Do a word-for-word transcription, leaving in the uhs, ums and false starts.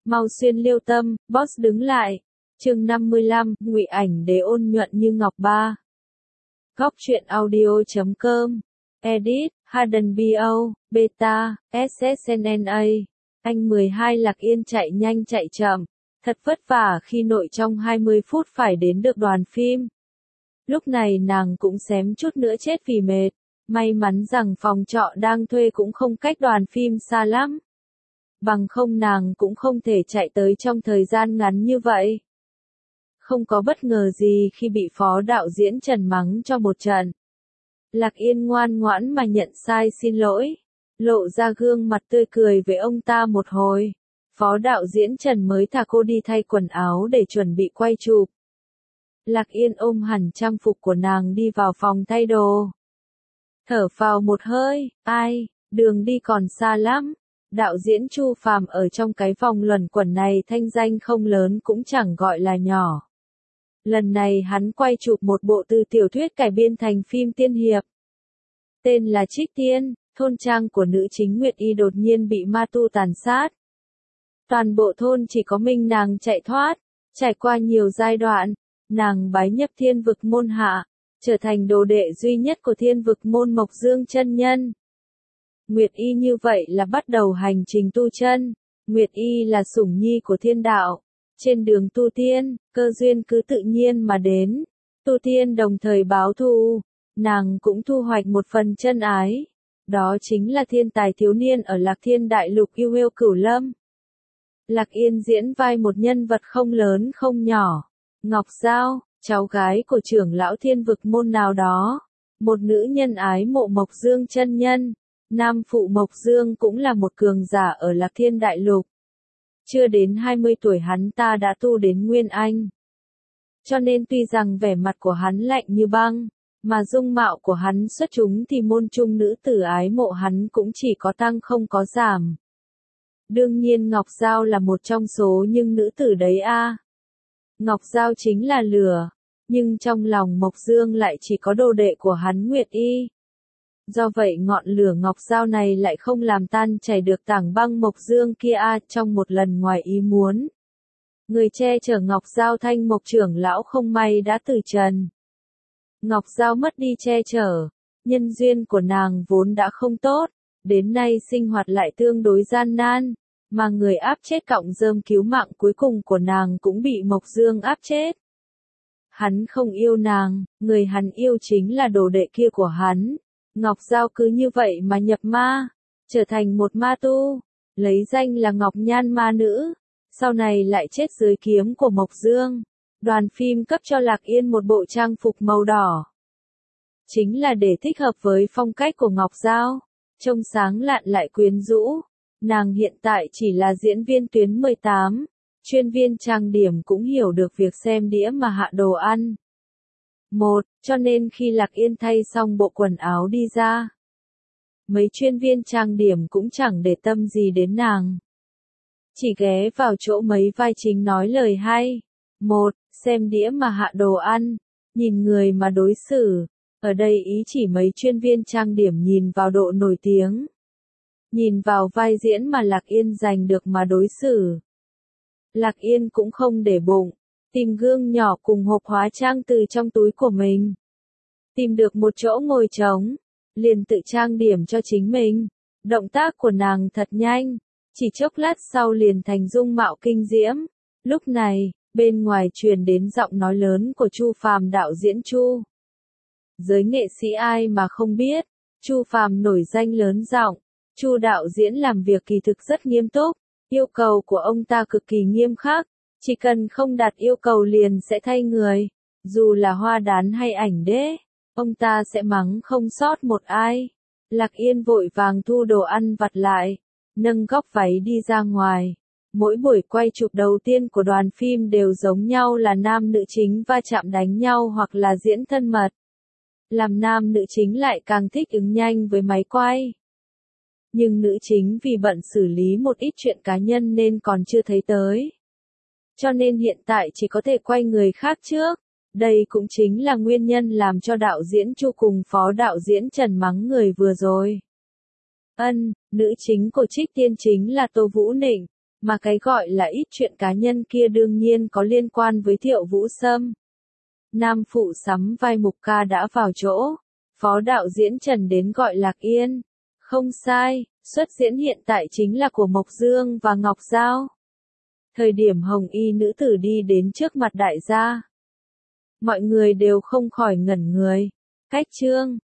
Mau xuyên liêu tâm, boss đứng lại. Chương năm mươi lăm, ngụy ảnh đế ôn nhuận như ngọc ba. Góc truyện audio chấm com. Edit, Haden bo, Beta, ét ét en en a. Anh mười hai Lạc Yên chạy nhanh chạy chậm. Thật vất vả khi nội trong hai mươi phút phải đến được đoàn phim. Lúc này nàng cũng xém chút nữa chết vì mệt. May mắn rằng phòng trọ đang thuê cũng không cách đoàn phim xa lắm. Bằng không nàng cũng không thể chạy tới trong thời gian ngắn như vậy. Không có bất ngờ gì khi bị phó đạo diễn Trần mắng cho một trận. Lạc Yên ngoan ngoãn mà nhận sai xin lỗi, lộ ra gương mặt tươi cười với ông ta một hồi. Phó đạo diễn Trần mới thả cô đi thay quần áo để chuẩn bị quay chụp. Lạc Yên ôm hẳn trang phục của nàng đi vào phòng thay đồ. Thở phào một hơi, ai, đường đi còn xa lắm. Đạo diễn Chu Phàm ở trong cái vòng luẩn quẩn này thanh danh không lớn cũng chẳng gọi là nhỏ. Lần này hắn quay chụp một bộ từ tiểu thuyết cải biên thành phim tiên hiệp. Tên là Trích Tiên, thôn trang của nữ chính Nguyệt Y đột nhiên bị ma tu tàn sát. Toàn bộ thôn chỉ có mình nàng chạy thoát, trải qua nhiều giai đoạn, nàng bái nhập Thiên Vực môn hạ, trở thành đồ đệ duy nhất của Thiên Vực môn Mộc Dương chân nhân. Nguyệt Y như vậy là bắt đầu hành trình tu chân. Nguyệt Y là sủng nhi của thiên đạo. Trên đường tu tiên, cơ duyên cứ tự nhiên mà đến. Tu tiên đồng thời báo thù, nàng cũng thu hoạch một phần chân ái. Đó chính là thiên tài thiếu niên ở Lạc Thiên Đại Lục yêu yêu Cửu Lâm. Lạc Yên diễn vai một nhân vật không lớn không nhỏ. Ngọc Giao, cháu gái của trưởng lão Thiên Vực môn nào đó. Một nữ nhân ái mộ Mộc Dương chân nhân. Nam phụ Mộc Dương cũng là một cường giả ở Lạc Thiên Đại Lục. Chưa đến hai mươi tuổi hắn ta đã tu đến Nguyên Anh. Cho nên tuy rằng vẻ mặt của hắn lạnh như băng, mà dung mạo của hắn xuất chúng thì môn trung nữ tử ái mộ hắn cũng chỉ có tăng không có giảm. Đương nhiên Ngọc Giao là một trong số những nữ tử đấy a. Ngọc Giao chính là lửa, nhưng trong lòng Mộc Dương lại chỉ có đồ đệ của hắn Nguyệt Y. Do vậy ngọn lửa Ngọc Giao này lại không làm tan chảy được tảng băng Mộc Dương kia a. Trong một lần ngoài ý muốn, người che chở Ngọc Giao Thanh Mộc trưởng lão không may đã từ trần. Ngọc Giao mất đi che chở, nhân duyên của nàng vốn đã không tốt, đến nay sinh hoạt lại tương đối gian nan, mà người áp chết cọng rơm cứu mạng cuối cùng của nàng cũng bị Mộc Dương áp chết. Hắn không yêu nàng, người hắn yêu chính là đồ đệ kia của hắn. Ngọc Giao cứ như vậy mà nhập ma, trở thành một ma tu, lấy danh là Ngọc Nhan ma nữ, sau này lại chết dưới kiếm của Mộc Dương. Đoàn phim cấp cho Lạc Yên một bộ trang phục màu đỏ. Chính là để thích hợp với phong cách của Ngọc Giao, trông sáng lạn lại quyến rũ. Nàng hiện tại chỉ là diễn viên tuyến mười tám, chuyên viên trang điểm cũng hiểu được việc xem đĩa mà hạ đồ ăn. Một, cho nên khi Lạc Yên thay xong bộ quần áo đi ra, mấy chuyên viên trang điểm cũng chẳng để tâm gì đến nàng. Chỉ ghé vào chỗ mấy vai chính nói lời hay. Một, xem đĩa mà hạ đồ ăn, nhìn người mà đối xử. Ở đây ý chỉ mấy chuyên viên trang điểm nhìn vào độ nổi tiếng. Nhìn vào vai diễn mà Lạc Yên giành được mà đối xử. Lạc Yên cũng không để bụng. Tìm gương nhỏ cùng hộp hóa trang từ trong túi của mình. Tìm được một chỗ ngồi trống, liền tự trang điểm cho chính mình. Động tác của nàng thật nhanh, chỉ chốc lát sau liền thành dung mạo kinh diễm. Lúc này, bên ngoài truyền đến giọng nói lớn của Chu Phàm đạo diễn Chu. Giới nghệ sĩ ai mà không biết, Chu Phàm nổi danh lớn giọng. Chu đạo diễn làm việc kỳ thực rất nghiêm túc, yêu cầu của ông ta cực kỳ nghiêm khắc. Chỉ cần không đạt yêu cầu liền sẽ thay người, dù là hoa đán hay ảnh đế, ông ta sẽ mắng không sót một ai. Lạc Yên vội vàng thu đồ ăn vặt lại, nâng góc váy đi ra ngoài. Mỗi buổi quay chụp đầu tiên của đoàn phim đều giống nhau là nam nữ chính va chạm đánh nhau hoặc là diễn thân mật. Làm nam nữ chính lại càng thích ứng nhanh với máy quay. Nhưng nữ chính vì bận xử lý một ít chuyện cá nhân nên còn chưa thấy tới. Cho nên hiện tại chỉ có thể quay người khác trước. Đây cũng chính là nguyên nhân làm cho đạo diễn Chu cùng phó đạo diễn Trần mắng người vừa rồi. Ân, nữ chính của Trích Tiên chính là Tô Vũ Nịnh. Mà cái gọi là ít chuyện cá nhân kia đương nhiên có liên quan với Thiệu Vũ Sâm. Nam phụ sắm vai Mục Ca đã vào chỗ. Phó đạo diễn Trần đến gọi Lạc Yên. Không sai, xuất diễn hiện tại chính là của Mộc Dương và Ngọc Giao. Thời điểm hồng y nữ tử đi đến trước mặt đại gia, mọi người đều không khỏi ngẩn người. Cách chương